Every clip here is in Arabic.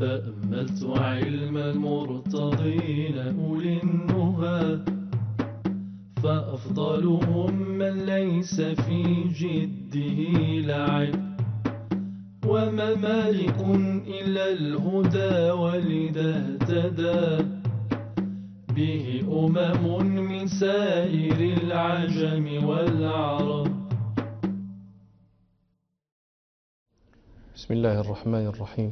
تأملت علم المرتضين أولي النهى، فأفضلهم من ليس في جده لعب، وما مالك إلا الهدى ولذا اهتدى به من سائر العجم والعرب. بسم الله الرحمن الرحيم.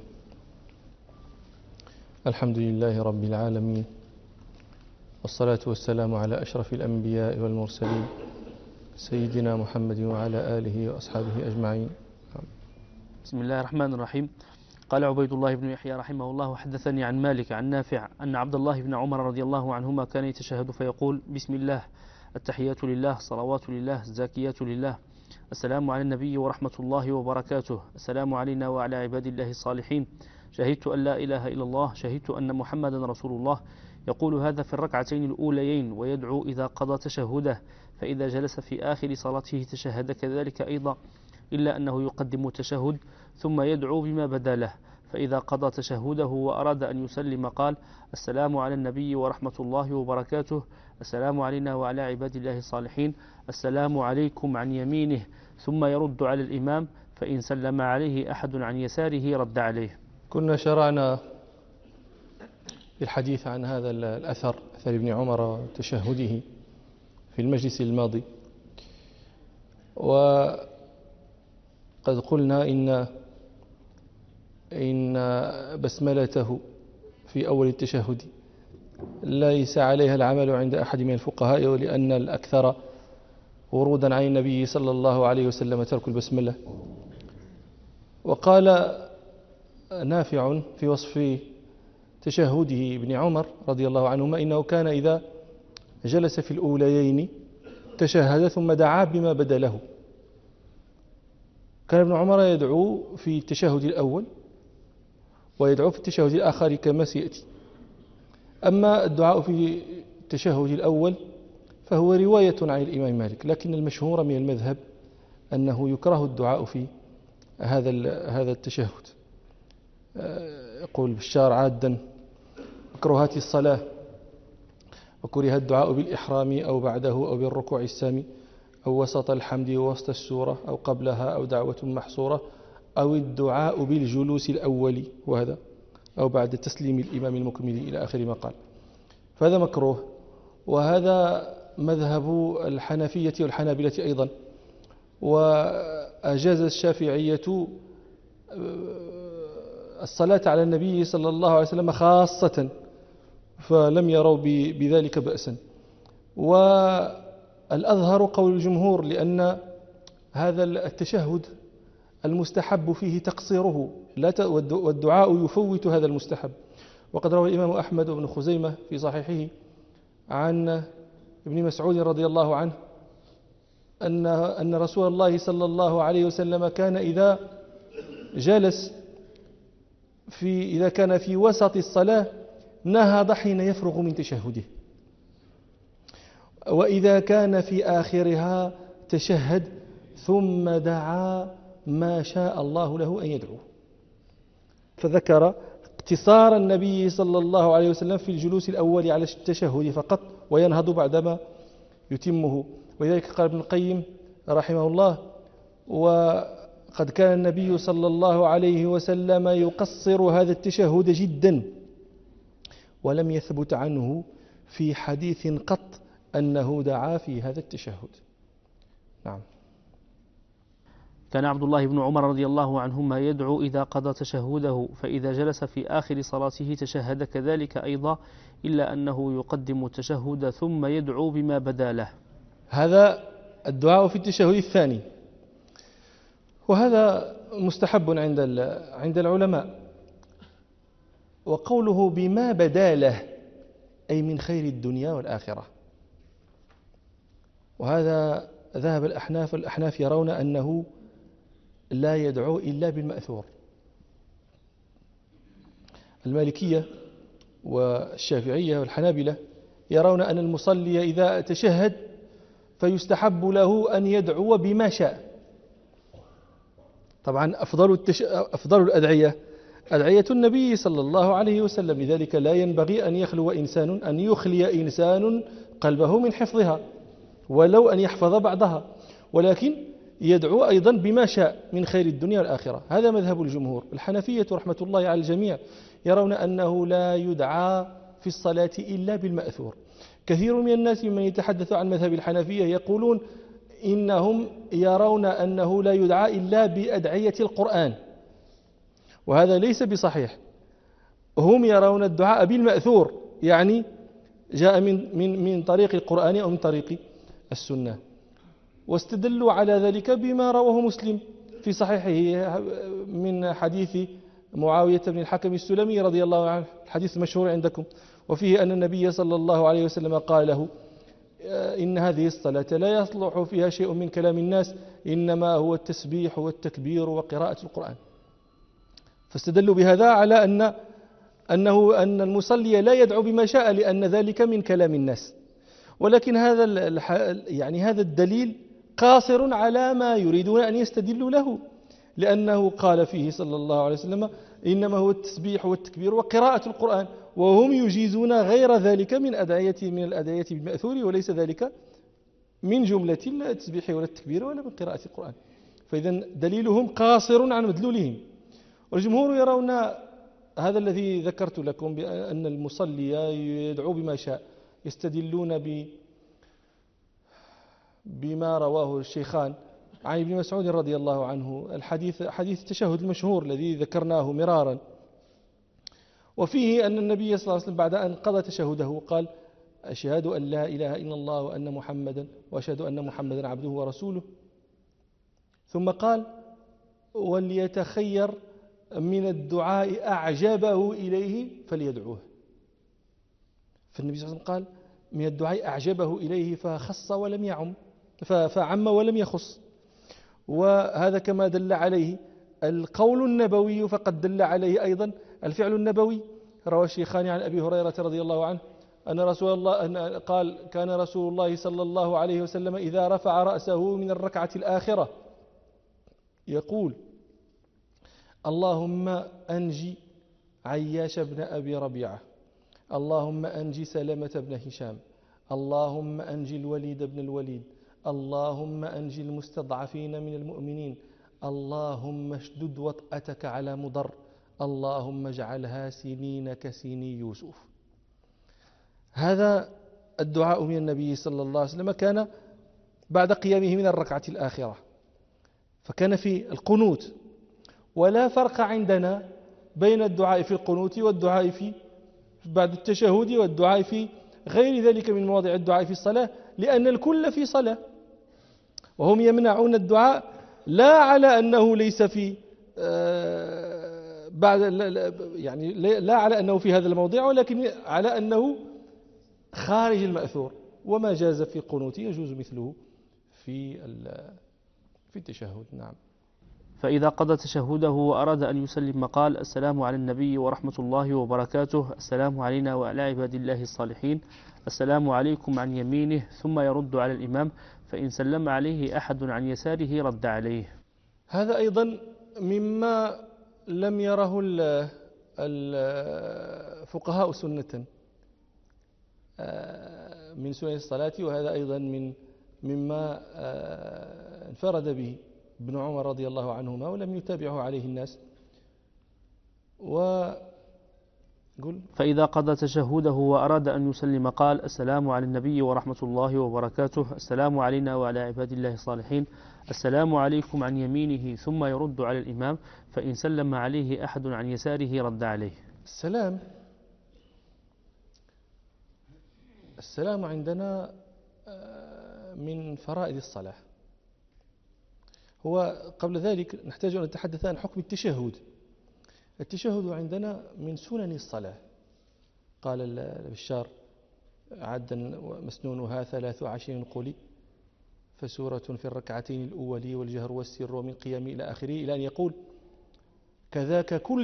الحمد لله رب العالمين، والصلاة والسلام على أشرف الأنبياء والمرسلين سيدنا محمد وعلى آله وأصحابه أجمعين. بسم الله الرحمن الرحيم. قال عبيد الله بن يحيى رحمه الله: حدثني عن مالك عن نافع أن عبد الله بن عمر رضي الله عنهما كان يتشهد فيقول: بسم الله، التحيات لله، صلوات لله، الزاكيات لله، السلام على النبي ورحمة الله وبركاته، السلام علينا وعلى عباد الله الصالحين، شهدت أن لا إله إلا الله، شهدت أن محمدا رسول الله. يقول هذا في الركعتين الأوليين، ويدعو إذا قضى تشهده، فإذا جلس في آخر صلاته تشهد كذلك أيضا، إلا أنه يقدم التشهد ثم يدعو بما بدا له، فإذا قضى تشهده وأراد أن يسلم قال: السلام على النبي ورحمة الله وبركاته، السلام علينا وعلى عباد الله الصالحين، السلام عليكم عن يمينه، ثم يرد على الإمام، فإن سلم عليه أحد عن يساره رد عليه. كنا شرعنا في الحديث عن هذا الأثر، أثر ابن عمر تشهده في المجلس الماضي، وقد قلنا إن بسملته في أول التشهد ليس عليها العمل عند أحد من الفقهاء، ولأن الأكثر ورودا عن النبي صلى الله عليه وسلم ترك البسملة. وقال نافع في وصف تشهده ابن عمر رضي الله عنهما إنه كان إذا جلس في الأوليين تشهد ثم دعا بما بدا له. كان ابن عمر يدعو في التشهد الأول ويدعو في التشهد الآخر كما سيأتي. أما الدعاء في التشهد الأول فهو رواية عن الإمام مالك، لكن المشهور من المذهب أنه يكره الدعاء في هذا التشهد. يقول بشار عادا: مكروهات الصلاة، وكره الدعاء بالإحرام أو بعده أو بالركوع السامي أو وسط الحمد ووسط السورة أو قبلها أو دعوة محصورة أو الدعاء بالجلوس الأول، وهذا أو بعد تسليم الإمام المكمل إلى آخر ما قال، فهذا مكروه. وهذا مذهب الحنفية والحنابلة أيضا. وأجاز الشافعية الصلاة على النبي صلى الله عليه وسلم خاصة، فلم يروا بذلك بأسا. والأظهر قول الجمهور، لأن هذا التشهد المستحب فيه تقصيره، والدعاء يفوت هذا المستحب. وقد روى الإمام أحمد بن خزيمة في صحيحه عن ابن مسعود رضي الله عنه أن رسول الله صلى الله عليه وسلم كان إذا جلس إذا كان في وسط الصلاة نهض حين يفرغ من تشهده، وإذا كان في آخرها تشهد ثم دعا ما شاء الله له أن يدعو. فذكر اقتصار النبي صلى الله عليه وسلم في الجلوس الأول على التشهد فقط، وينهض بعدما يتمه. ولذلك قال ابن القيم رحمه الله: وقد كان النبي صلى الله عليه وسلم يقصر هذا التشهد جدا، ولم يثبت عنه في حديث قط أنه دعا في هذا التشهد. نعم. كان عبد الله بن عمر رضي الله عنهما يدعو إذا قضى تشهده، فإذا جلس في آخر صلاته تشهد كذلك أيضا، إلا أنه يقدم التشهد ثم يدعو بما بدا له. هذا الدعاء في التشهد الثاني، وهذا مستحب عند العلماء. وقوله بما بدا له أي من خير الدنيا والآخرة. وهذا ذهب الأحناف يرون أنه لا يدعو إلا بالمأثور. المالكية والشافعية والحنابلة يرون أن المصلي إذا تشهد فيستحب له أن يدعو بما شاء. طبعا أفضل الأدعية أدعية النبي صلى الله عليه وسلم. لذلك لا ينبغي أن يخلي إنسان قلبه من حفظها ولو أن يحفظ بعضها، ولكن يدعو أيضا بما شاء من خير الدنيا والآخرة. هذا مذهب الجمهور. الحنفية رحمة الله على الجميع يرون أنه لا يدعى في الصلاة إلا بالمأثور. كثير من الناس ممن يتحدث عن مذهب الحنفية يقولون إنهم يرون أنه لا يدعى إلا بأدعية القرآن، وهذا ليس بصحيح. هم يرون الدعاء بالمأثور، يعني جاء من طريق القرآن أو من طريق السنة، واستدلوا على ذلك بما رواه مسلم في صحيحه من حديث معاوية بن الحكم السلمي رضي الله عنه، الحديث المشهور عندكم، وفيه أن النبي صلى الله عليه وسلم قال له: إن هذه الصلاة لا يصلح فيها شيء من كلام الناس، إنما هو التسبيح والتكبير وقراءة القرآن. فاستدلوا بهذا على أن المصلي لا يدعو بما شاء لأن ذلك من كلام الناس، ولكن هذا الدليل قاصر على ما يريدون أن يستدلوا له، لأنه قال فيه صلى الله عليه وسلم: إنما هو التسبيح والتكبير وقراءة القرآن، وهم يجيزون غير ذلك من الأدعية بالمأثور، وليس ذلك من جملة التسبيح ولا التكبير ولا من قراءة القرآن. فإذا دليلهم قاصر عن مدلولهم. والجمهور يرون هذا الذي ذكرت لكم بأن المصلي يدعو بما شاء، يستدلون بما رواه الشيخان عن ابن مسعود رضي الله عنه، حديث التشهد المشهور الذي ذكرناه مرارا، وفيه أن النبي صلى الله عليه وسلم بعد أن قضى تشهده قال: أشهد أن لا إله إلا الله وأشهد أن محمدا عبده ورسوله. ثم قال: وليتخير من الدعاء أعجبه إليه فليدعوه. فالنبي صلى الله عليه وسلم قال: من الدعاء أعجبه إليه فخص ولم يعم، فعم ولم يخص. وهذا كما دل عليه القول النبوي فقد دل عليه أيضا الفعل النبوي. روى الشيخان عن أبي هريرة رضي الله عنه قال: كان رسول الله صلى الله عليه وسلم إذا رفع رأسه من الركعة الآخرة يقول: اللهم أنجي عياش بن أبي ربيعة، اللهم أنجي سلمة بن هشام، اللهم أنجي الوليد بن الوليد، اللهم أنجي المستضعفين من المؤمنين، اللهم اشدد وطأتك على مضر، اللهم اجعلها سنين كسني يوسف. هذا الدعاء من النبي صلى الله عليه وسلم كان بعد قيامه من الركعة الآخرة، فكان في القنوت. ولا فرق عندنا بين الدعاء في القنوت والدعاء في بعد التشهد والدعاء في غير ذلك من مواضع الدعاء في الصلاة، لأن الكل في صلاة. وهم يمنعون الدعاء لا على أنه ليس في لا على أنه في هذا الموضع، ولكن على أنه خارج المأثور، وما جاز في القنوت يجوز مثله في التشهد. نعم. فإذا قضى تشهده وأراد أن يسلم قال: السلام على النبي ورحمة الله وبركاته، السلام علينا وعلى عباد الله الصالحين، السلام عليكم عن يمينه، ثم يرد على الإمام، فإن سلم عليه أحد عن يساره رد عليه. هذا أيضا مما لم يره الفقهاء سنة من سنن الصلاة، وهذا أيضا مما انفرد به ابن عمر رضي الله عنهما ولم يتابعه عليه الناس. فإذا قضى تشهده وأراد أن يسلم قال: السلام على النبي ورحمة الله وبركاته، السلام علينا وعلى عباد الله الصالحين، السلام عليكم عن يمينه، ثم يرد على الإمام، فإن سلم عليه أحد عن يساره رد عليه. السلام عندنا من فرائض الصلاة. هو قبل ذلك نحتاج أن نتحدث عن حكم التشهد. التشهد عندنا من سنن الصلاة. قال البشار: عدا مسنونها 23 قولي، فسورة في الركعتين الأول والجهر والسر ومن قيام إلى آخره، إلى أن يقول: كذاك كل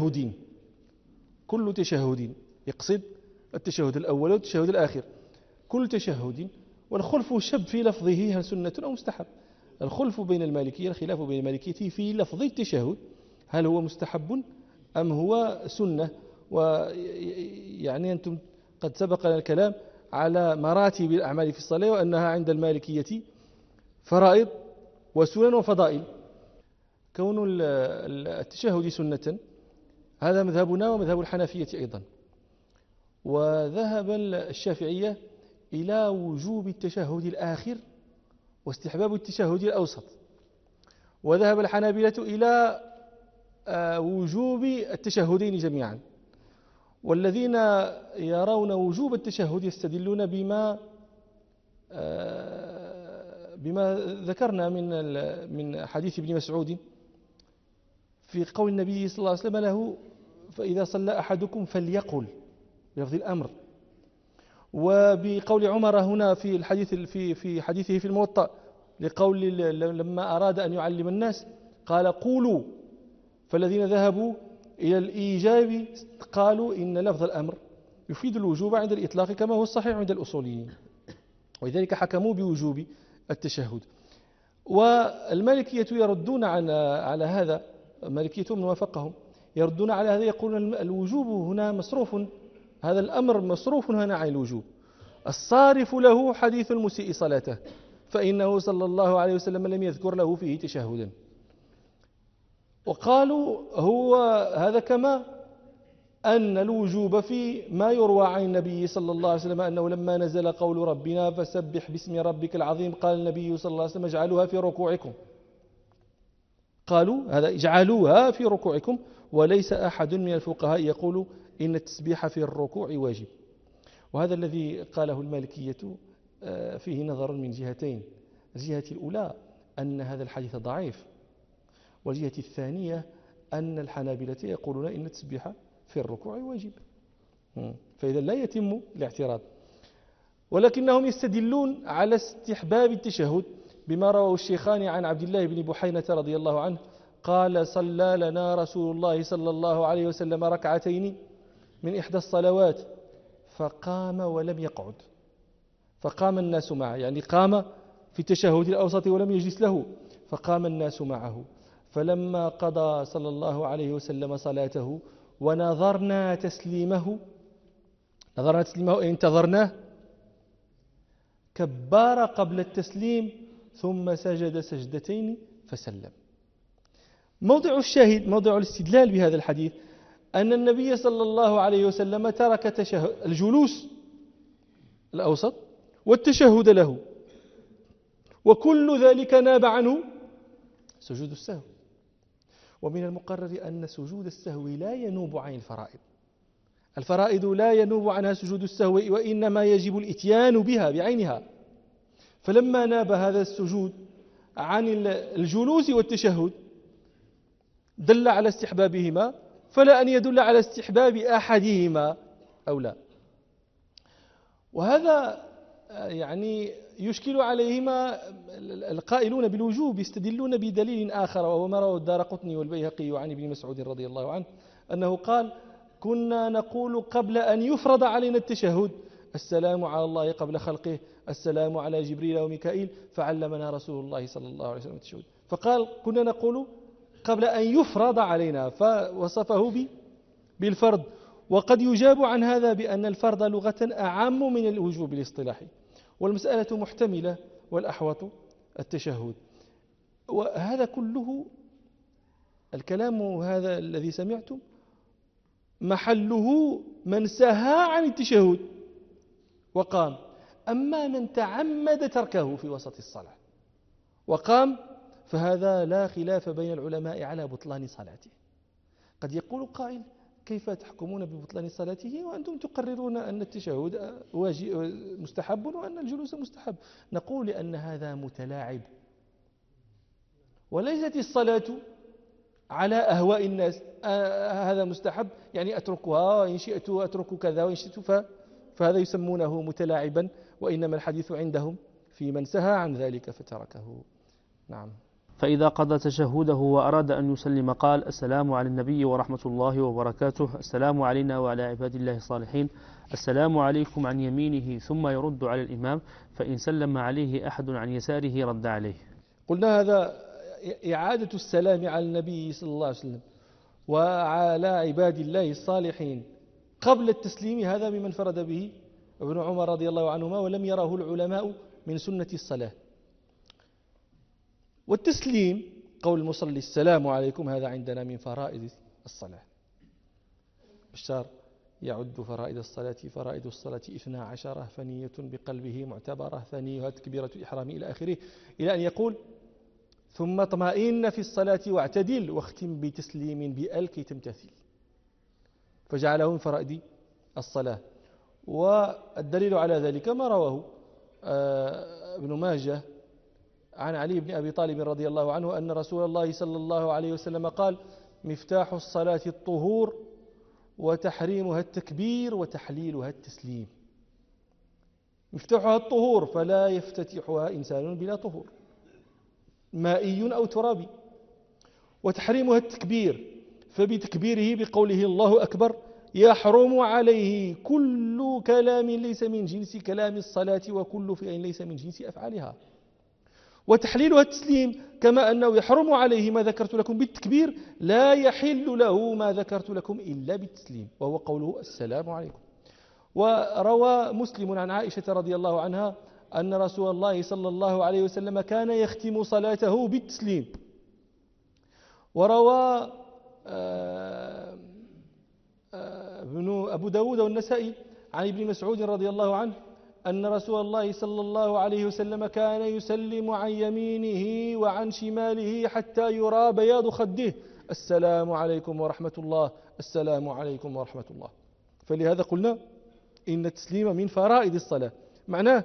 تشهد، يقصد التشهد الأول والتشهد الآخر، كل تشهد. والخلف شب في لفظه هل سنة أو مستحب. الخلف بين المالكية، الخلاف بين المالكية في لفظ التشهد، هل هو مستحب أم هو سنة. ويعني أنتم قد سبق لنا الكلام على مراتب الأعمال في الصلاة، وأنها عند المالكية فرائض وسنن وفضائل. كون التشهد سنة هذا مذهبنا ومذهب الحنفية أيضا. وذهب الشافعية إلى وجوب التشهد الآخر واستحباب التشهد الأوسط، وذهب الحنابلة إلى وجوب التشهدين جميعا. والذين يرون وجوب التشهد يستدلون بما ذكرنا من حديث ابن مسعود في قول النبي صلى الله عليه وسلم له: فإذا صلى أحدكم فليقل، بلفظ الأمر. وبقول عمر هنا في الحديث في حديثه في الموطأ لقول لما أراد أن يعلم الناس قال: قولوا. فالذين ذهبوا إلى الإيجاب قالوا إن لفظ الأمر يفيد الوجوب عند الإطلاق كما هو الصحيح عند الأصوليين، ولذلك حكموا بوجوب التشهد. والمالكية يردون على هذا، مالكية من وافقهم يردون على هذا، يقولون الوجوب هنا مصروف، هذا الأمر مصروف هنا عن الوجوب، الصارف له حديث المسيء صلاته، فإنه صلى الله عليه وسلم لم يذكر له فيه تشهدا. وقالوا هو هذا كما أن الوجوب في ما يروى عن النبي صلى الله عليه وسلم أنه لما نزل قول ربنا فسبح باسم ربك العظيم قال النبي صلى الله عليه وسلم: اجعلوها في ركوعكم. قالوا هذا اجعلوها في ركوعكم، وليس أحد من الفقهاء يقول إن التسبيح في الركوع واجب. وهذا الذي قاله المالكية فيه نظر من جهتين: الجهة الأولى أن هذا الحديث ضعيف، والجهة الثانية أن الحنابلة يقولون إن التسبيح في الركوع واجب، فإذا لا يتم الاعتراض. ولكنهم يستدلون على استحباب التشهد بما رواه الشيخان عن عبد الله بن بحينة رضي الله عنه قال: صلى لنا رسول الله صلى الله عليه وسلم ركعتين من إحدى الصلوات فقام ولم يقعد، فقام الناس معه، يعني قام في التشهد الأوسط ولم يجلس له، فقام الناس معه. فلما قضى صلى الله عليه وسلم صلاته ونظرنا تسليمه انتظرناه، كبر قبل التسليم ثم سجد سجدتين فسلم. موضع الشاهد، موضع الاستدلال بهذا الحديث أن النبي صلى الله عليه وسلم ترك الجلوس الأوسط والتشهد له، وكل ذلك ناب عنه سجود السهو. ومن المقرر أن سجود السهو لا ينوب عن الفرائض، الفرائض لا ينوب عنها سجود السهو، وإنما يجب الإتيان بها بعينها. فلما ناب هذا السجود عن الجلوس والتشهد دل على استحبابهما، فلا أن يدل على استحباب أحدهما أو لا. وهذا يعني يشكل عليهما القائلون بالوجوب، يستدلون بدليل آخر، وهو ما رواه الدارقطني والبيهقي عن ابن مسعود رضي الله عنه أنه قال: كنا نقول قبل أن يفرض علينا التشهد: السلام على الله قبل خلقه، السلام على جبريل وميكائيل، فعلمنا رسول الله صلى الله عليه وسلم التشهد. فقال: كنا نقول قبل أن يفرض علينا، فوصفه بالفرض. وقد يجاب عن هذا بأن الفرض لغة أعم من الوجوب الاصطلاحي، والمسألة محتملة، والأحوط التشهد. وهذا كله الكلام هذا الذي سمعتم محله من سهى عن التشهد وقام. أما من تعمد تركه في وسط الصلاة وقام فهذا لا خلاف بين العلماء على بطلان صلاته. قد يقول قائل: كيف تحكمون ببطلان صلاته وأنتم تقررون أن التشهد مستحب وأن الجلوس مستحب؟ نقول لأن هذا متلاعب، وليست الصلاة على أهواء الناس. هذا مستحب يعني أتركها، وإن شئت أترك كذا، وإن شئت فهذا يسمونه متلاعبا، وإنما الحديث عندهم في من سهى عن ذلك فتركه. نعم. فإذا قضى تشهده وأراد أن يسلم قال: السلام على النبي ورحمة الله وبركاته، السلام علينا وعلى عباد الله الصالحين، السلام عليكم عن يمينه، ثم يرد على الإمام، فإن سلم عليه أحد عن يساره رد عليه. قلنا هذا إعادة السلام على النبي صلى الله عليه وسلم وعلى عباد الله الصالحين قبل التسليم، هذا ممن فرد به ابن عمر رضي الله عنهما، ولم يره العلماء من سنة الصلاة. والتسليم قول المصلي السلام عليكم، هذا عندنا من فرائض الصلاة. بشار يعد فرائض الصلاة 12، فنية بقلبه معتبرة، ثانيها تكبيرة الإحرام إلى آخره، إلى أن يقول ثم اطمئن في الصلاة واعتدل، واختم بتسليم بأل كي تمتثل، فجعله من فرائض الصلاة. والدليل على ذلك ما رواه ابن ماجه عن علي بن أبي طالب رضي الله عنه أن رسول الله صلى الله عليه وسلم قال: مفتاح الصلاة الطهور، وتحريمها التكبير، وتحليلها التسليم. مفتاحها الطهور، فلا يفتتحها إنسان بلا طهور، مائي أو ترابي. وتحريمها التكبير، فبتكبيره بقوله الله أكبر يحرم عليه كل كلام ليس من جنس كلام الصلاة، وكل فعل ليس من جنس أفعالها. وتحليلها التسليم، كما أنه يحرم عليه ما ذكرت لكم بالتكبير، لا يحل له ما ذكرت لكم إلا بالتسليم، وهو قوله السلام عليكم. وروى مسلم عن عائشة رضي الله عنها أن رسول الله صلى الله عليه وسلم كان يختم صلاته بالتسليم. وروى ابن أبو داود والنسائي عن ابن مسعود رضي الله عنه أن رسول الله صلى الله عليه وسلم كان يسلم عن يمينه وعن شماله حتى يرى بياض خده: السلام عليكم ورحمة الله، السلام عليكم ورحمة الله. فلهذا قلنا إن التسليم من فرائض الصلاة. معناه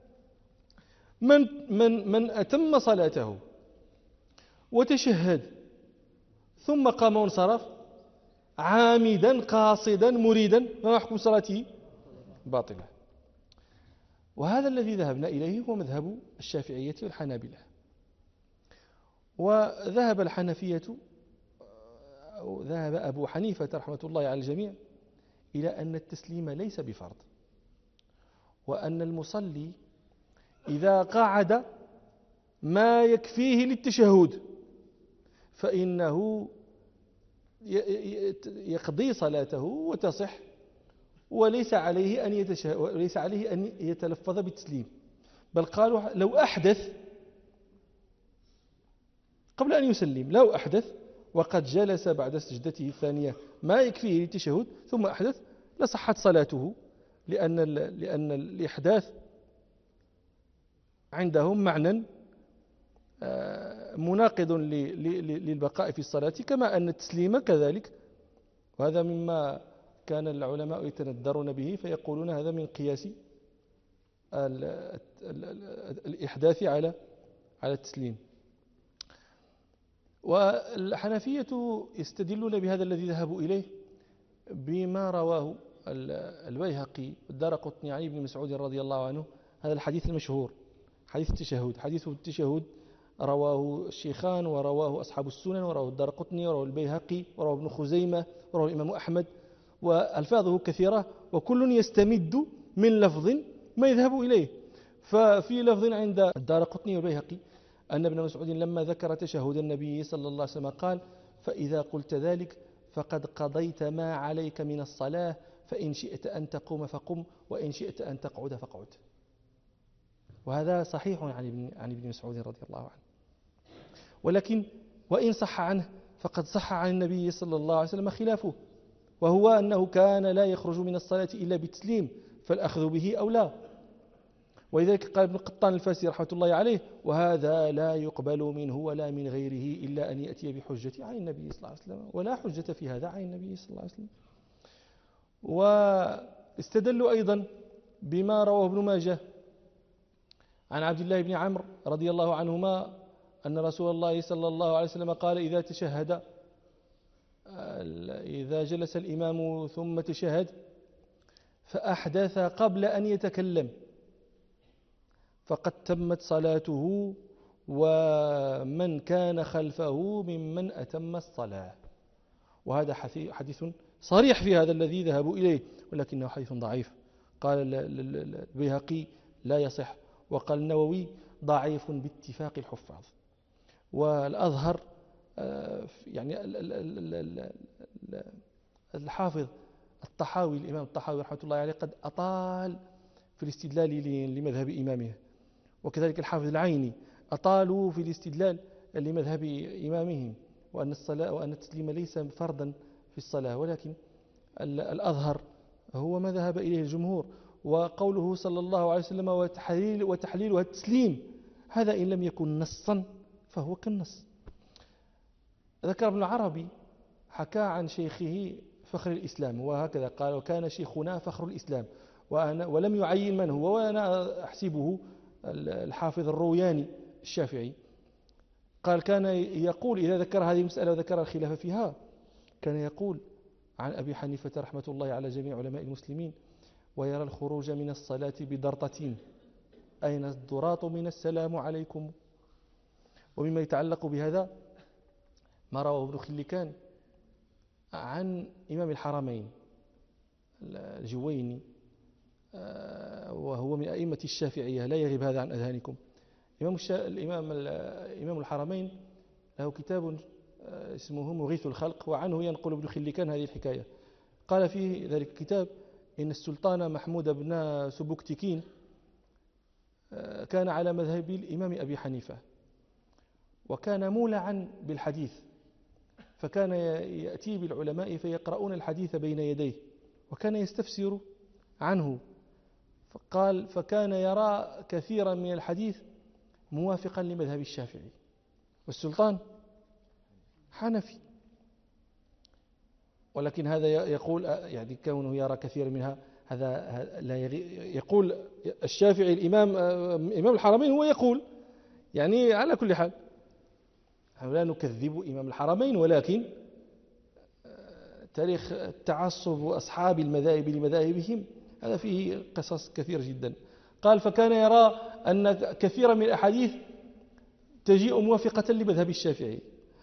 من أتم صلاته وتشهد ثم قام وانصرف عامدا قاصدا مريدا، ما حكم صلاته؟ باطلة. وهذا الذي ذهبنا إليه هو مذهب الشافعية والحنابلة. وذهب الحنفية، أو ذهب أبو حنيفة رحمة الله على الجميع، إلى أن التسليم ليس بفرض، وأن المصلي إذا قعد ما يكفيه للتشهد فإنه يقضي صلاته وتصح، وليس عليه أن يتلفظ بالتسليم. بل قالوا لو أحدث قبل أن يسلم، لو أحدث وقد جلس بعد سجدته الثانية ما يكفيه للتشهد ثم أحدث لصحت صلاته، لأن الإحداث عندهم معنى مناقض للبقاء في الصلاة، كما أن التسليم كذلك. وهذا مما كان العلماء يتندرون به، فيقولون هذا من قياس الإحداث على التسليم. والحنفية يستدلون بهذا الذي ذهبوا إليه بما رواه البيهقي والدارقطني عن ابن مسعود رضي الله عنه، هذا الحديث المشهور، حديث التشهد. حديث التشهد رواه الشيخان، ورواه أصحاب السنن، ورواه الدارقطني، ورواه البيهقي، ورواه ابن خزيمة، ورواه الإمام أحمد، وألفاظه كثيرة، وكل يستمد من لفظ ما يذهب إليه. ففي لفظ عند الدارقطني والبيهقي أن ابن مسعود لما ذكر تشهد النبي صلى الله عليه وسلم قال: فإذا قلت ذلك فقد قضيت ما عليك من الصلاة، فإن شئت أن تقوم فقم، وإن شئت أن تقعد فقعد. وهذا صحيح عن ابن مسعود رضي الله عنه. ولكن وإن صح عنه فقد صح عن النبي صلى الله عليه وسلم خلافه، وهو أنه كان لا يخرج من الصلاة إلا بالتسليم، فالأخذ به أولى. ولذلك قال ابن قطان الفاسي رحمة الله عليه: وهذا لا يقبل منه ولا من غيره إلا أن يأتي بحجة عن النبي صلى الله عليه وسلم، ولا حجة في هذا عن النبي صلى الله عليه وسلم. واستدلوا أيضا بما رواه ابن ماجه عن عبد الله بن عمرو رضي الله عنهما أن رسول الله صلى الله عليه وسلم قال: إذا تشهد، إذا جلس الإمام ثم تشهد فأحدث قبل أن يتكلم فقد تمت صلاته، ومن كان خلفه ممن أتم الصلاة. وهذا حديث صريح في هذا الذي ذهبوا إليه، ولكنه حديث ضعيف. قال البيهقي لا يصح، وقال النووي ضعيف باتفاق الحفاظ. والأظهر يعني الحافظ الطحاوي، الإمام الطحاوي رحمة الله عليه قد أطال في الاستدلال لمذهب إمامه، وكذلك الحافظ العيني أطالوا في الاستدلال لمذهب إمامهم، وأن الصلاة وأن التسليم ليس فرضا في الصلاة، ولكن الأظهر هو ما ذهب إليه الجمهور، وقوله صلى الله عليه وسلم وتحليلها التسليم، هذا إن لم يكن نصا فهو كالنص. ذكر ابن العربي حكى عن شيخه فخر الإسلام، وهكذا قال: وكان شيخنا فخر الإسلام، ولم يعين من هو، وأنا أحسبه الحافظ الروياني الشافعي. قال: كان يقول إذا ذكر هذه المسألة وذكر الخلاف فيها، كان يقول عن أبي حنيفة رحمة الله على جميع علماء المسلمين: ويرى الخروج من الصلاة بضرطة، أين الضراط من السلام عليكم. ومما يتعلق بهذا ما رواه ابن خلكان عن إمام الحرمين الجويني، وهو من أئمة الشافعية، لا يغيب هذا عن أذهانكم. إمام الحرمين له كتاب اسمه مغيث الخلق، وعنه ينقل ابن خلكان هذه الحكاية. قال في ذلك الكتاب إن السلطان محمود بن سبكتكين كان على مذهب الإمام أبي حنيفة، وكان مولعا بالحديث، فكان يأتي بالعلماء فيقرؤون الحديث بين يديه، وكان يستفسر عنه. فقال: فكان يرى كثيرا من الحديث موافقا لمذهب الشافعي، والسلطان حنفي، ولكن هذا يقول يعني كونه يرى كثير منها هذا لا يقول الشافعي الإمام إمام الحرمين هو يقول، يعني على كل حال نحن لا نكذب إمام الحرمين، ولكن تاريخ التعصب وأصحاب المذاهب لمذاهبهم هذا فيه قصص كثير جدا. قال: فكان يرى أن كثيرا من الأحاديث تجيء موافقة لمذهب الشافعي،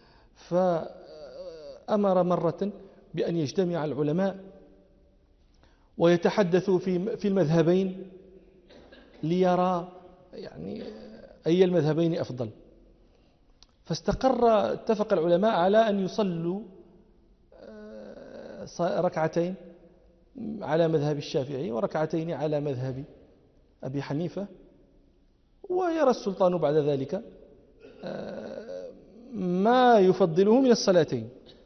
فأمر مرة بأن يجتمع العلماء ويتحدثوا في المذهبين ليرى يعني أي المذهبين أفضل. اتفق العلماء على أن يصلوا ركعتين على مذهب الشافعي وركعتين على مذهب أبي حنيفة، ويرى السلطان بعد ذلك ما يفضله من الصلاتين.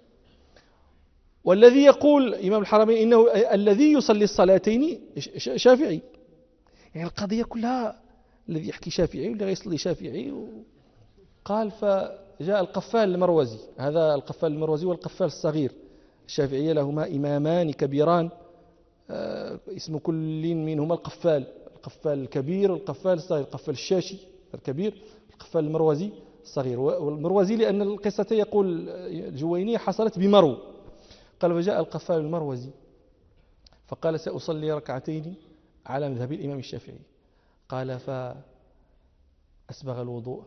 والذي يقول إمام الحرمين إنه الذي يصلي الصلاتين شافعي، يعني القضية كلها الذي يحكي شافعي والذي يصلي شافعي. قال: فجاء القفال المروزي، هذا القفال المروزي والقفال الصغير، الشافعية لهما إمامان كبيران اسم كل منهما القفال الكبير والقفال الصغير، القفال الشاشي الكبير، القفال المروزي الصغير. والمروزي لأن القصة يقول الجويني حصلت بمرو. قال: فجاء القفال المروزي فقال: سأصلي ركعتين على مذهب الإمام الشافعي. قال: فأسبغ الوضوء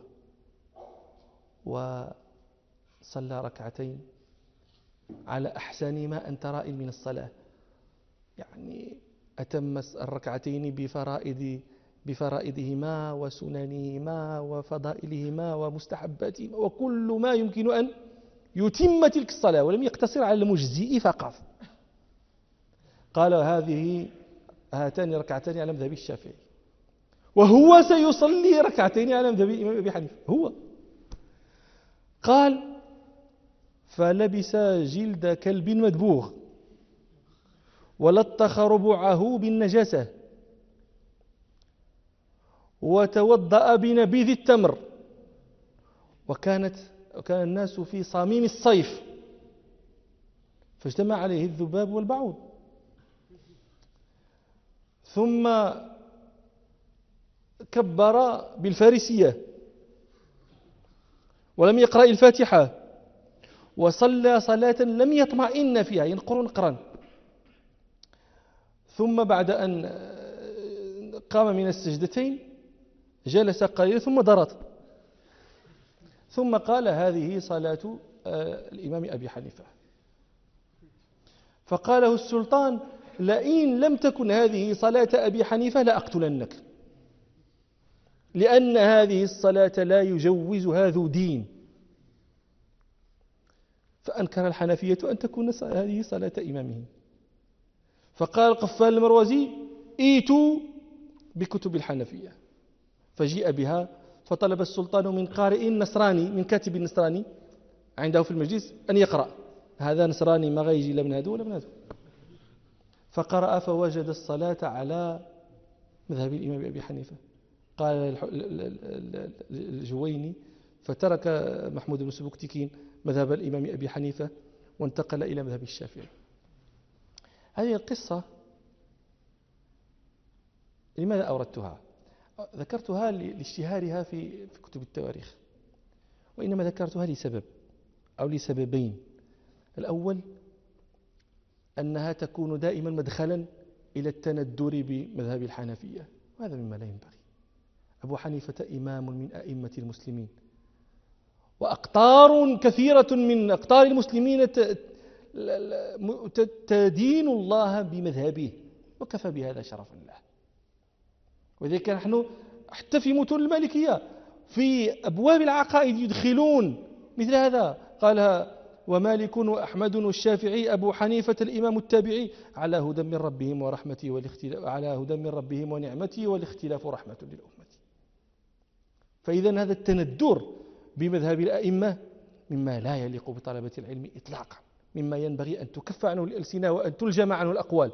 وصلى ركعتين على أحسن ما أنت رائل من الصلاة، يعني أتم الركعتين بفرائضهما وسننهما وفضائلهما ومستحباتهما وكل ما يمكن أن يتم تلك الصلاة، ولم يقتصر على المجزئ فقط. قال: هاتان ركعتان على مذهب الشافعي، وهو سيصلي ركعتين على مذهب الإمام أبي حنيفة هو. قال: فلبس جلد كلب مدبوغ ولطخ ربعه بالنجاسة وتوضأ بنبيذ التمر، وكان الناس في صميم الصيف فاجتمع عليه الذباب والبعوض، ثم كبر بالفارسية ولم يقرأ الفاتحة، وصلى صلاة لم يطمئن فيها ينقر نقرا، ثم بعد أن قام من السجدتين جلس قليلا ثم ضرط، ثم قال: هذه صلاة الإمام أبي حنيفة. فقاله السلطان: لئن لم تكن هذه صلاة أبي حنيفة لأقتلنك، لأن هذه الصلاة لا يجوزها ذو دين. فأنكر الحنفية أن تكون هذه صلاة إمامهم. فقال قفال المروزي ائتوا بكتب الحنفية، فجيء بها، فطلب السلطان من قارئ نصراني، من كاتب نصراني عنده في المجلس أن يقرأ. هذا نصراني ما غيجي لا من هذا ولا من هذا. فقرأ فوجد الصلاة على مذهب الإمام أبي حنيفة. قال الجويني فترك محمود بن سبكتكين مذهب الإمام أبي حنيفة وانتقل إلى مذهب الشافعي. هذه القصة لماذا أوردتها؟ ذكرتها لاشتهارها في كتب التواريخ، وإنما ذكرتها لسبب أو لسببين. الأول أنها تكون دائما مدخلا إلى التندر بمذهب الحنفية، وهذا مما لا ينبغي. أبو حنيفة إمام من أئمة المسلمين، وأقطار كثيرة من أقطار المسلمين تدين الله بمذهبه، وكفى بهذا شرفا له. وذلك نحن حتى في متون المالكية في أبواب العقائد يدخلون مثل هذا. قالها ومالك وأحمد والشافعي أبو حنيفة الإمام التابعي على هدى من ربهم ورحمته والاختلاف، على هدى من ربهم ونعمته والاختلاف رحمة للأمة. فإذا هذا التندر بمذهب الأئمة مما لا يليق بطلبة العلم إطلاقا، مما ينبغي أن تكف عنه الألسنة وأن تلجم عنه الأقوال.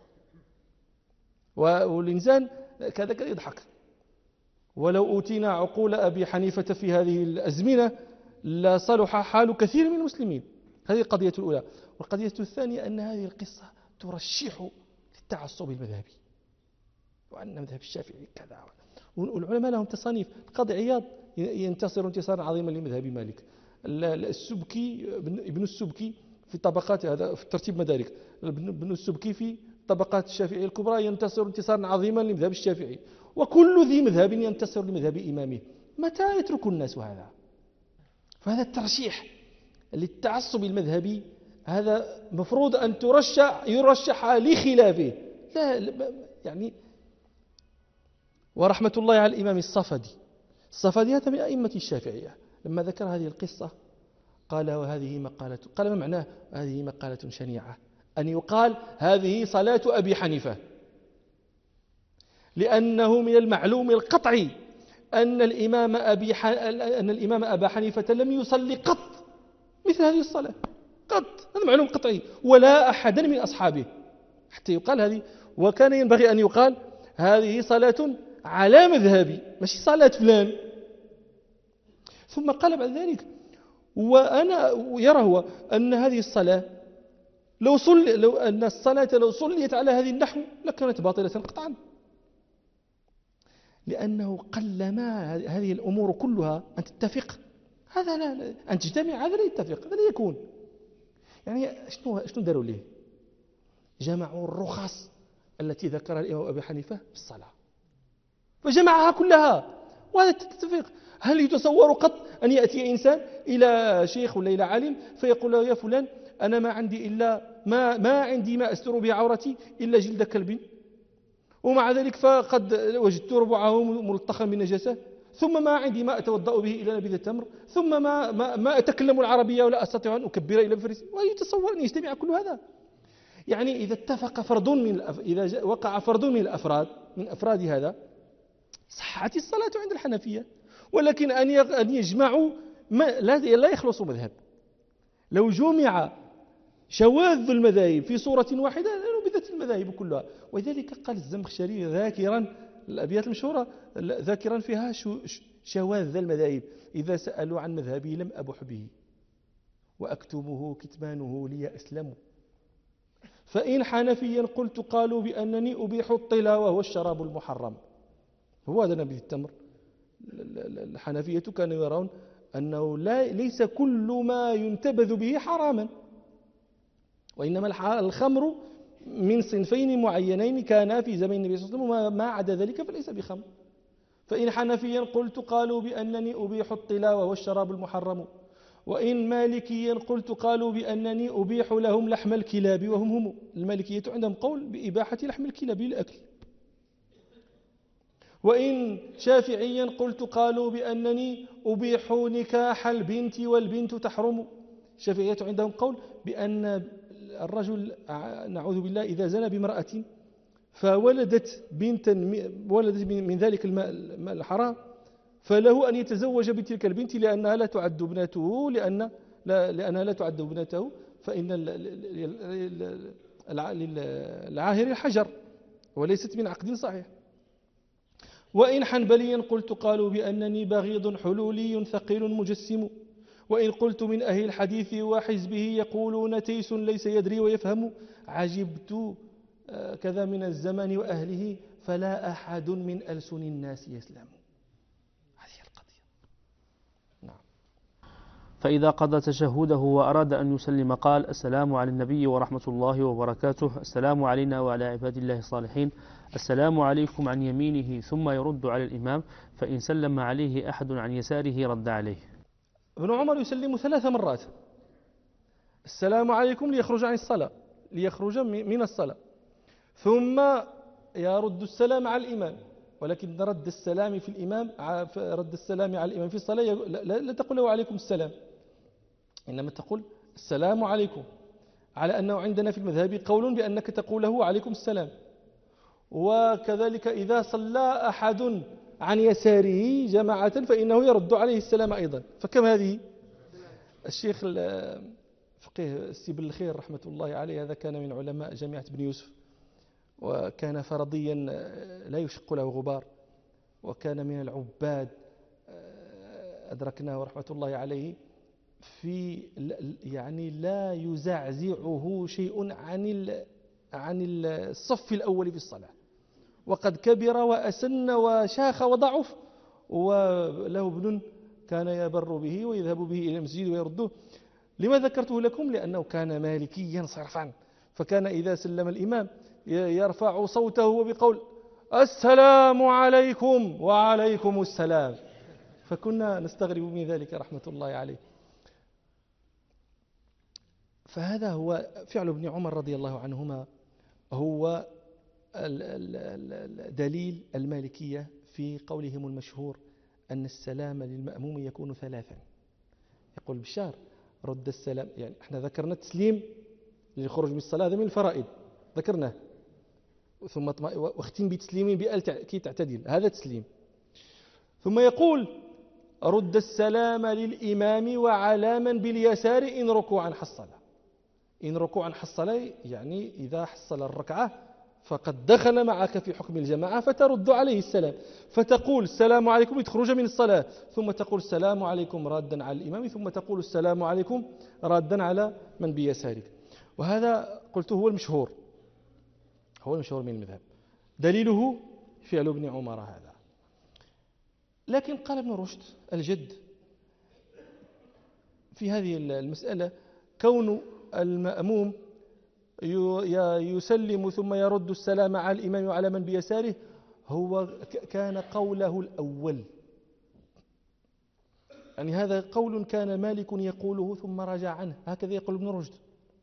والإنسان كذا يضحك. ولو أوتينا عقول أبي حنيفة في هذه الأزمنة لصلح حال كثير من المسلمين. هذه القضية الأولى. والقضية الثانية أن هذه القصة ترشح للتعصب المذهبي، وأن مذهب الشافعي كذا. والعلماء لهم تصانيف. القاضي عياض ينتصر انتصارا عظيما لمذهب مالك. السبكي ابن السبكي في طبقات، هذا في ترتيب مدارك، ابن السبكي في طبقات الشافعي الكبرى ينتصر انتصارا عظيما لمذهب الشافعي. وكل ذي مذهب ينتصر لمذهب إمامه. متى يترك الناس هذا؟ فهذا الترشيح للتعصب المذهبي هذا مفروض أن يرشح لخلافه. لا يعني. ورحمة الله على الإمام الصفدي هذا من أئمة الشافعية، لما ذكر هذه القصة قال وهذه مقالة، قال ما معناه؟ هذه مقالة شنيعة أن يقال هذه صلاة أبي حنيفة، لأنه من المعلوم القطعي أن الإمام أبا حنيفة لم يصلي قط مثل هذه الصلاة قط. هذا معلوم قطعي، ولا أحدا من أصحابه حتى يقال هذه. وكان ينبغي أن يقال هذه صلاة على مذهبي، ماشي صلاة فلان. ثم قال بعد ذلك وأنا يرى هو أن هذه الصلاة لو أن الصلاة لو صليت على هذه النحو لكانت باطلة قطعا، لأنه قلما هذه الأمور كلها أن تتفق. هذا لا أن تجتمع، هذا لا يتفق، هذا لا يكون. يعني شنو داروا ليه؟ جمعوا الرخص التي ذكرها الإمام أبي حنيفة في الصلاة، فجمعها كلها وهذا تتفق. هل يتصور قط أن يأتي إنسان إلى شيخ ولا إلى عالم فيقول له يا فلان أنا ما عندي إلا ما عندي ما أستر به عورتي إلا جلد كلب، ومع ذلك فقد وجدت ربعه ملطخا من نجاسة، ثم ما عندي ما أتوضأ به إلا نبيذ التمر، ثم ما أتكلم العربية ولا أستطيع أن أكبر إلا بفرس. ويتصور أن يجتمع كل هذا؟ يعني إذا اتفق فرد إذا وقع فرد من أفراد هذا صحت الصلاة عند الحنفية. ولكن أن يجمعوا لا يخلص مذهب. لو جمع شواذ المذاهب في صورة واحدة لنبذت المذاهب كلها. ولذلك قال الزمخشري ذاكرا الأبيات المشهورة ذاكرا فيها شواذ المذاهب: إذا سألوا عن مذهبي لم أبح به وأكتمه كتمانه لي أسلم، فإن حنفيا قلت قالوا بأنني أبيح الطلا وهو الشراب المحرم. هو هذا نبيذ التمر. الحنفية كانوا يرون أنه ليس كل ما ينتبذ به حراما، وإنما الخمر من صنفين معينين كانا في زمن النبي صلى الله عليه وسلم، ما عدا ذلك فليس بخمر. فإن حنفيا قلت قالوا بأنني أبيح الطلا وهو الشراب المحرم، وإن مالكيا قلت قالوا بأنني أبيح لهم لحم الكلاب وهم المالكية عندهم قول بإباحة لحم الكلاب للأكل. وإن شافعيا قلت قالوا بأنني أبيح نكاح البنت والبنت تحرم. الشافعية عندهم قول بأن الرجل نعوذ بالله إذا زنى بامرأة فولدت بنتا من ذلك الماء الحرام فله أن يتزوج بتلك البنت لأنها لا تعد ابنته لأنها لا تعد ابنته، فإن العاهر الحجر وليست من عقد صحيح. وإن حنبليا قلت قالوا بأنني بغيض حلولي ثقيل مجسم، وإن قلت من أهل الحديث وحزبه يقولون تيس ليس يدري ويفهم، عجبت كذا من الزمان وأهله فلا أحد من ألسن الناس يسلم. هذه القضية. نعم. فإذا قضى تشهده وأراد أن يسلم قال: السلام على النبي ورحمة الله وبركاته، السلام علينا وعلى عباد الله الصالحين، السلام عليكم عن يمينه، ثم يرد على الإمام، فإن سلم عليه أحد عن يساره رد عليه. ابن عمر يسلم 3 مرات: السلام عليكم ليخرج عن الصلاة، ليخرج من الصلاة، ثم يرد السلام على الإمام، ولكن رد السلام في الإمام رد السلام على الإمام في الصلاة لا تقول له عليكم السلام، إنما تقول السلام عليكم، على أنه عندنا في المذهب قول بأنك تقول له عليكم السلام. وكذلك إذا صلى أحد عن يساره جماعة فإنه يرد عليه السلام أيضا. فكم هذه؟ الشيخ الفقيه السيب الخير رحمة الله عليه هذا كان من علماء جامعة بن يوسف، وكان فرضيا لا يشق له غبار، وكان من العباد أدركناه رحمة الله عليه في يعني لا يزعزعه شيء عن الصف الأول في الصلاة، وقد كبر وأسن وشاخ وضعف، وله ابن كان يبر به ويذهب به إلى المسجد ويرده. لما ذكرته لكم؟ لأنه كان مالكيا صرفا، فكان إذا سلم الإمام يرفع صوته بقول السلام عليكم وعليكم السلام، فكنا نستغرب من ذلك رحمة الله عليه. فهذا هو فعل ابن عمر رضي الله عنهما، هو دليل المالكية في قولهم المشهور أن السلام للمأموم يكون 3. يقول بشار رد السلام، يعني احنا ذكرنا التسليم للخروج من الصلاة، هذا من الفرائض ذكرناه، ثم واختم بتسليم بأل كي تعتدل، هذا تسليم. ثم يقول رد السلام للإمام وعلى من باليسار إن ركوعا حصل. إن ركوعا حصل يعني إذا حصل الركعة فقد دخل معك في حكم الجماعة، فترد عليه السلام، فتقول السلام عليكم لتخرج من الصلاة، ثم تقول السلام عليكم رادا على الإمام، ثم تقول السلام عليكم رادا على من بيسارك. وهذا قلت هو المشهور من المذهب، دليله فعل ابن عمر هذا. لكن قال ابن رشد الجد في هذه المسألة كون المأموم يسلم ثم يرد السلام على الإمام وعلى من بيساره هو كان قوله الأول، يعني هذا قول كان مالك يقوله ثم رجع عنه، هكذا يقول ابن رشد.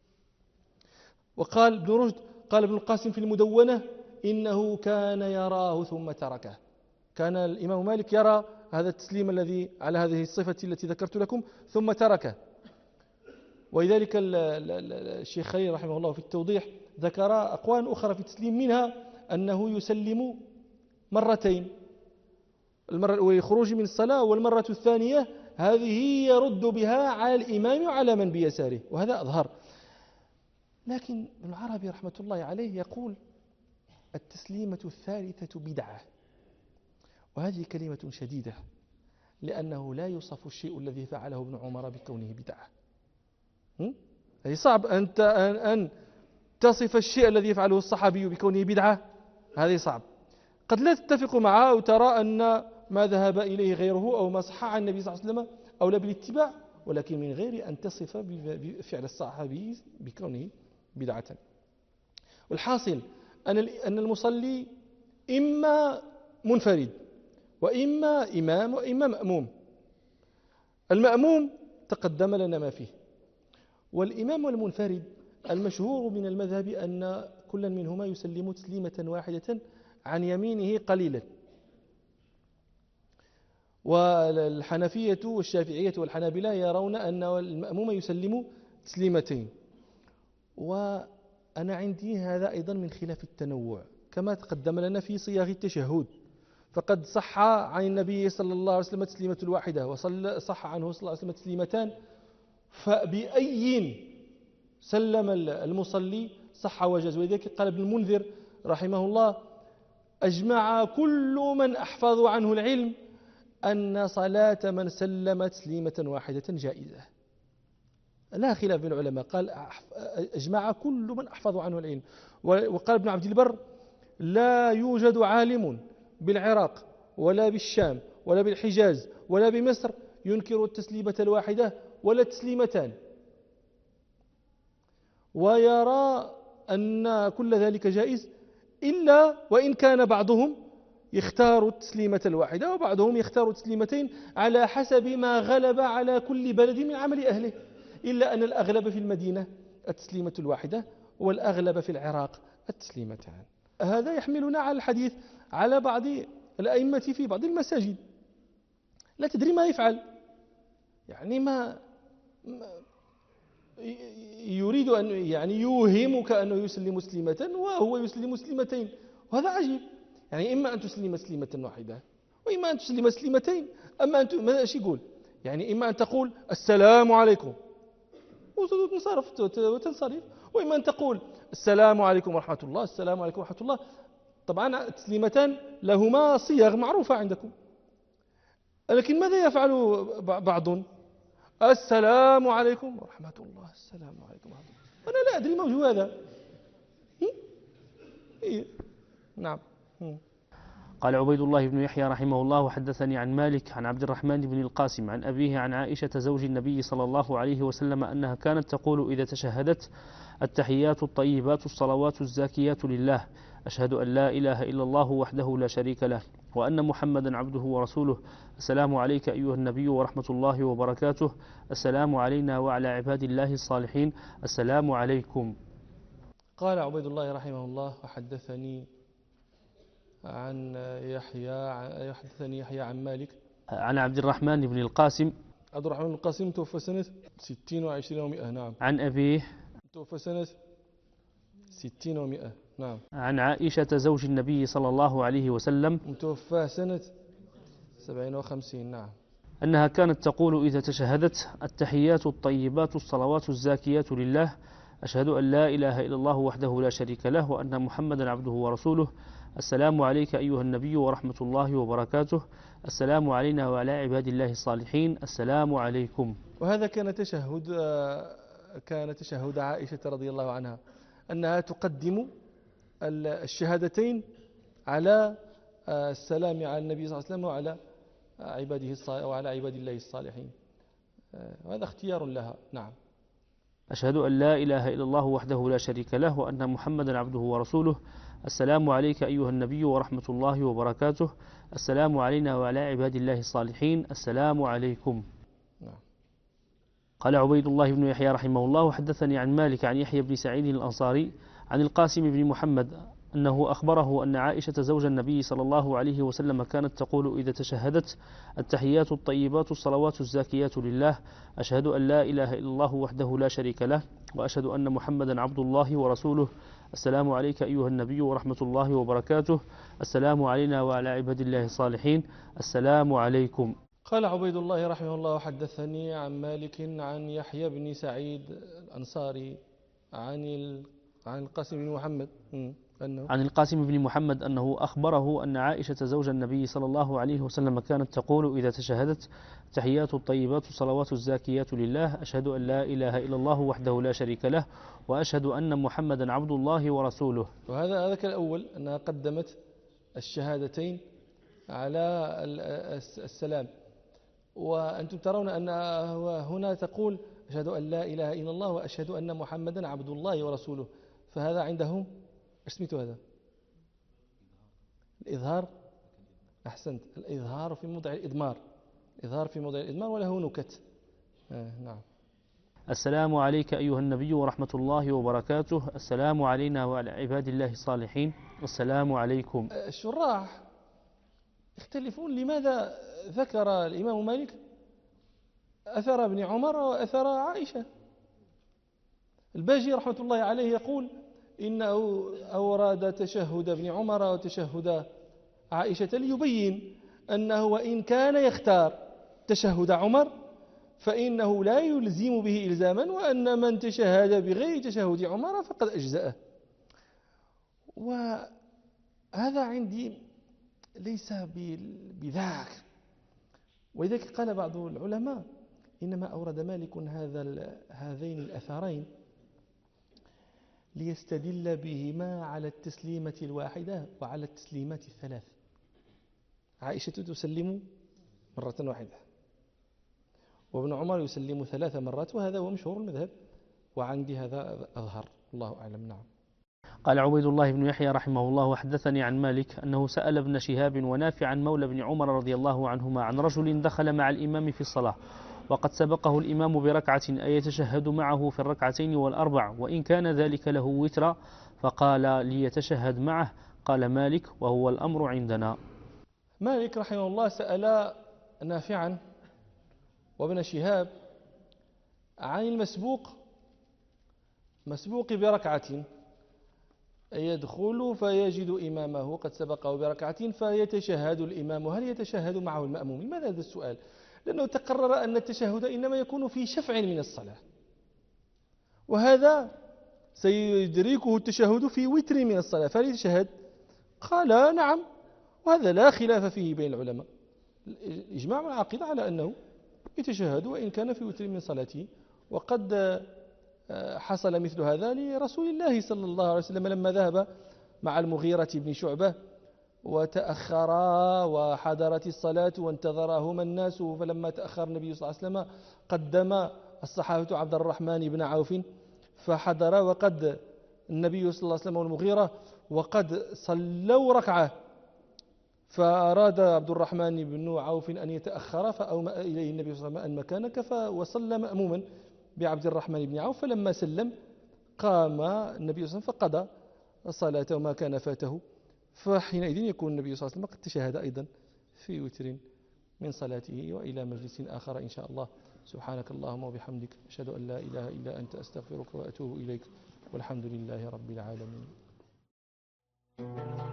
وقال ابن رشد قال ابن القاسم في المدونة إنه كان يراه ثم تركه، كان الإمام مالك يرى هذا التسليم الذي على هذه الصفة التي ذكرت لكم ثم تركه. ولذلك الشيخ خليل رحمه الله في التوضيح ذكر أقوال أخرى في التسليم، منها أنه يسلم مرتين، المرة الأولى للخروج من الصلاة، والمرة الثانية هذه يرد بها على الإمام وعلى من بيساره، وهذا أظهر. لكن ابن العربي رحمة الله عليه يقول التسليمة الثالثة بدعة، وهذه كلمة شديدة، لأنه لا يوصف الشيء الذي فعله ابن عمر بكونه بدعة. هي صعب أن تصف الشيء الذي يفعله الصحابي بكونه بدعة، هذه صعب. قد لا تتفق معه وترى أن ما ذهب إليه غيره أو ما صح عن النبي صلى الله عليه وسلم أولى بالاتباع، ولكن من غير أن تصف بفعل الصحابي بكونه بدعة. والحاصل أن المصلي إما منفرد وإما إمام وإما مأموم. المأموم تقدم لنا ما فيه، والإمام والمنفرد المشهور من المذهب أن كل منهما يسلم تسليمة واحدة عن يمينه قليلا، والحنفية والشافعية والحنابلة يرون أن المأموم يسلم تسليمتين. وأنا عندي هذا أيضا من خلاف التنوع كما تقدم لنا في صياغ التشهد، فقد صح عن النبي صلى الله عليه وسلم تسليمة الواحدة وصح عنه صلى الله عليه وسلم تسليمتان، فبأي سلم المصلي صح وجاز. ولذلك قال ابن المنذر رحمه الله: أجمع كل من أحفظ عنه العلم أن صلاة من سلم تسليمة واحدة جائزة، لا خلاف بين العلماء. قال أجمع كل من أحفظ عنه العلم. وقال ابن عبد البر: لا يوجد عالم بالعراق ولا بالشام ولا بالحجاز ولا بمصر ينكر التسليمة الواحدة ولا التسليمتان، ويرى أن كل ذلك جائز، إلا وإن كان بعضهم يختار التسليمة الواحدة وبعضهم يختار التسليمتين على حسب ما غلب على كل بلد من عمل أهله، إلا أن الأغلب في المدينة التسليمة الواحدة والأغلب في العراق التسليمتان. هذا يحملنا على الحديث على بعض الأئمة في بعض المساجد لا تدري ما يفعل، يعني ما يريد أن يعني يوهمك أنه يسلم تسليمة وهو يسلم تسليمتين، وهذا عجيب. يعني إما أن تسلم تسليمة واحدة وإما أن تسلم تسليمتين. أما أنت ماذا إيش يقول؟ يعني إما أن تقول السلام عليكم وتنصرف، وإما أن تقول السلام عليكم ورحمة الله، السلام عليكم ورحمة الله. طبعا التسليمتان لهما صيغ معروفة عندكم، لكن ماذا يفعل بعض؟ السلام عليكم ورحمة الله، السلام عليكم ورحمة الله. أنا لا أدري ما وجه هذا. نعم. قال عبيد الله بن يحيى رحمه الله: وحدثني عن مالك عن عبد الرحمن بن القاسم عن أبيه عن عائشة زوج النبي صلى الله عليه وسلم أنها كانت تقول إذا تشهدت: التحيات الطيبات الصلوات الزاكيات لله، أشهد أن لا إله إلا الله وحده لا شريك له وأن محمدا عبده ورسوله، السلام عليك أيها النبي ورحمة الله وبركاته، السلام علينا وعلى عباد الله الصالحين، السلام عليكم. قال عبيد الله رحمه الله: وحدثني يحيى عن مالك عن عبد الرحمن بن القاسم. عبد الرحمن بن القاسم توفى سنة 60 و20 و100. نعم. عن أبيه توفى سنة 60 و100. نعم. عن عائشة زوج النبي صلى الله عليه وسلم توفى سنة 57. نعم. أنها كانت تقول إذا تشهدت: التحيات الطيبات الصلوات الزاكيات لله، أشهد أن لا إله إلا الله وحده لا شريك له وأن محمدا عبده ورسوله، السلام عليك أيها النبي ورحمة الله وبركاته، السلام علينا وعلى عباد الله الصالحين، السلام عليكم. وهذا كان تشهد عائشة رضي الله عنها، أنها تقدم الشهادتين على السلام على النبي صلى الله عليه وسلم وعلى عباد الله الصالحين، وهذا اختيار لها. نعم. أشهد أن لا إله إلا الله وحده لا شريك له وأن محمدا عبده ورسوله، السلام عليك أيها النبي ورحمة الله وبركاته، السلام علينا وعلى عباد الله الصالحين، السلام عليكم. نعم. قال عبيد الله بن يحيى رحمه الله: وحدثني عن مالك عن يحيى بن سعيد الأنصاري عن القاسم بن محمد أنه أخبره أن عائشة زوج النبي صلى الله عليه وسلم كانت تقول إذا تشهدت: التحيات الطيبات الصلوات الزاكيات لله، أشهد أن لا إله إلا الله وحده لا شريك له وأشهد أن محمدا عبد الله ورسوله، السلام عليك أيها النبي ورحمة الله وبركاته، السلام علينا وعلى عباد الله الصالحين، السلام عليكم. قال عبيد الله رحمه الله: وحدثني عن مالك عن يحيى بن سعيد الأنصاري عن القاسم بن محمد عن القاسم بن محمد أنه أخبره أن عائشة زوج النبي صلى الله عليه وسلم كانت تقول إذا تشهدت: تحيات الطيبات الصلوات الزاكيات لله، أشهد أن لا إله إلا الله وحده لا شريك له وأشهد أن محمدا عبد الله ورسوله. وهذا الأول أنها قدمت الشهادتين على السلام، وأنتم ترون أن هنا تقول أشهد أن لا إله إلا الله وأشهد أن محمدا عبد الله ورسوله، فهذا عندهم ايش سميته هذا؟ الإظهار. أحسنت، الإظهار في موضع الإضمار، إظهار في موضع الإضمار وله نكت. نعم. السلام عليك أيها النبي ورحمة الله وبركاته، السلام علينا وعلى عباد الله الصالحين، السلام عليكم. الشراح يختلفون لماذا ذكر الإمام مالك أثر ابن عمر وأثر عائشة. الباجي رحمة الله عليه يقول إنه أورد تشهد ابن عمر وتشهد عائشة ليبين أنه وإن كان يختار تشهد عمر فإنه لا يلزم به إلزاما، وأن من تشهد بغير تشهد عمر فقد أجزأه. وهذا عندي ليس بذاك، ولذلك قال بعض العلماء إنما أورد مالك هذين الأثرين ليستدل بهما على التسليمة الواحدة وعلى التسليمات الثلاث. عائشة تسلم مرة واحدة، وابن عمر يسلم 3 مرات، وهذا هو مشهور المذهب، وعندي هذا أظهر، الله أعلم. نعم. قال عبيد الله بن يحيى رحمه الله وحدثني عن مالك أنه سأل ابن شهاب ونافعا مولى بن عمر رضي الله عنهما عن رجل دخل مع الإمام في الصلاة وقد سبقه الإمام بركعة أيتشهد معه في الركعتين والأربع وإن كان ذلك له وترا، فقال ليتشهد معه. قال مالك وهو الأمر عندنا. مالك رحمه الله سأل نافعا وابن شهاب عن مسبوق بركعة يدخل فيجد إمامه قد سبقه بركعة فيتشهد الإمام، هل يتشهد معه المأموم؟ لماذا هذا السؤال؟ لأنه تقرر أن التشهد إنما يكون في شفع من الصلاة، وهذا سيدركه التشهد في وتر من الصلاة، فهل يتشهد؟ قال نعم، وهذا لا خلاف فيه بين العلماء، الإجماع والعقيدة على أنه يتشهد وإن كان في وتر من صلاته. وقد حصل مثل هذا لرسول الله صلى الله عليه وسلم لما ذهب مع المغيرة بن شعبة وتأخرا وحضرت الصلاة وانتظرهما الناس، فلما تأخر النبي صلى الله عليه وسلم قدم الصحابة عبد الرحمن بن عوف فحضر، وقد النبي صلى الله عليه وسلم والمغيرة وقد صلوا ركعة، فأراد عبد الرحمن بن عوف أن يتأخر فأومأ إليه النبي صلى الله عليه وسلم أن مكانك، وصلى مأموما بعبد الرحمن بن عوف، فلما سلم قام النبي صلى الله عليه وسلم فقضى صلاته وما كان فاته، فحينئذ يكون النبي صلى الله عليه وسلم قد تشهد أيضا في وتر من صلاته. وإلى مجلس آخر إن شاء الله. سبحانك اللهم وبحمدك، أشهد أن لا إله إلا أنت، أستغفرك وأتوب إليك، والحمد لله رب العالمين.